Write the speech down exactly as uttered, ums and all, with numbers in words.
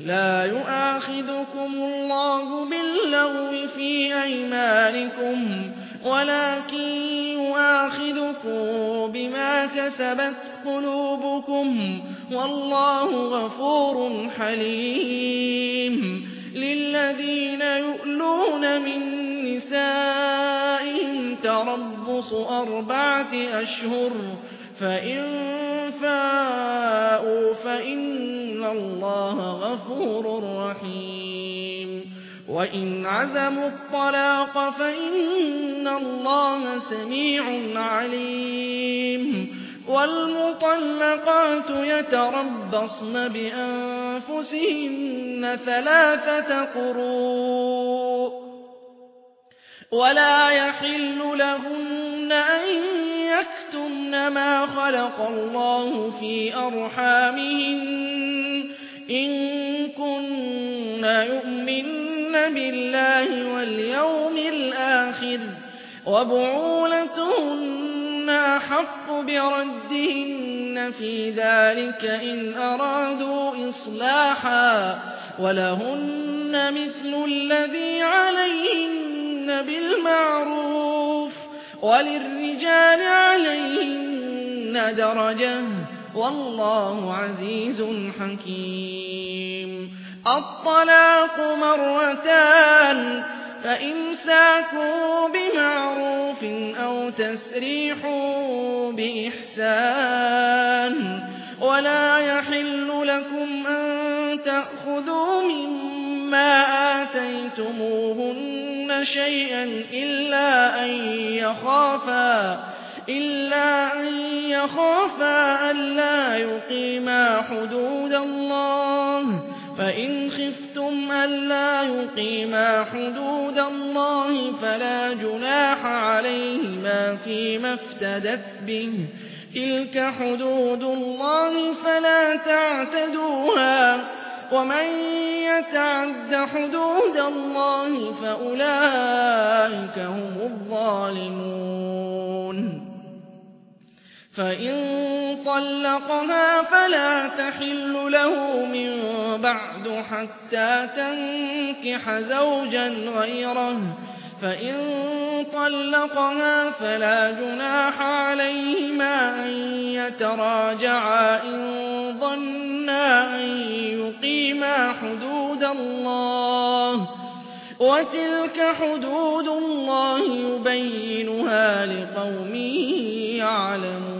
لا يؤاخذكم الله باللغو في أيمانكم ولكن يؤاخذكم بما كسبت قلوبكم والله غفور حليم للذين يؤلون من نسائهم تربص أربعة أشهر فإن فاءوا فإن الله غفور رحيم وإن عزموا الطلاق فإن الله سميع عليم والمطلقات يتربصن بأنفسهن ثلاثة قروء ولا يحل لهن أن يكتمن ما خلق الله في أرحامهن إن كن يؤمن بالله واليوم الآخر وبعولتهن أحق بردهن في ذلك إن أرادوا إصلاحا ولهن مثل الذي عليهن بالمعروف وللرجال عليهن درجة والله عزيز حكيم الطلاق مرتان فإمساك بمعروف أو تسريح بإحسان ولا يحل لكم أن تأخذوا مما آتيتموهن شيئا إلا أن يخافا إلا أن يخافا ألا يقيما حدود الله فإن خفتم ألا يقيما حدود الله فلا جناح عليهما فيما افتدت به تلك حدود الله فلا تعتدوها ومن يتعد حدود الله فأولئك هم الظالمون فإن طلقها فلا تحل له من بعد حتى تنكح زوجا غيره فإن طلقها فلا جناح عليهما أن يتراجعا إن ظنا أن يقيما حدود الله وتلك حدود الله يبينها لقوم يعلمون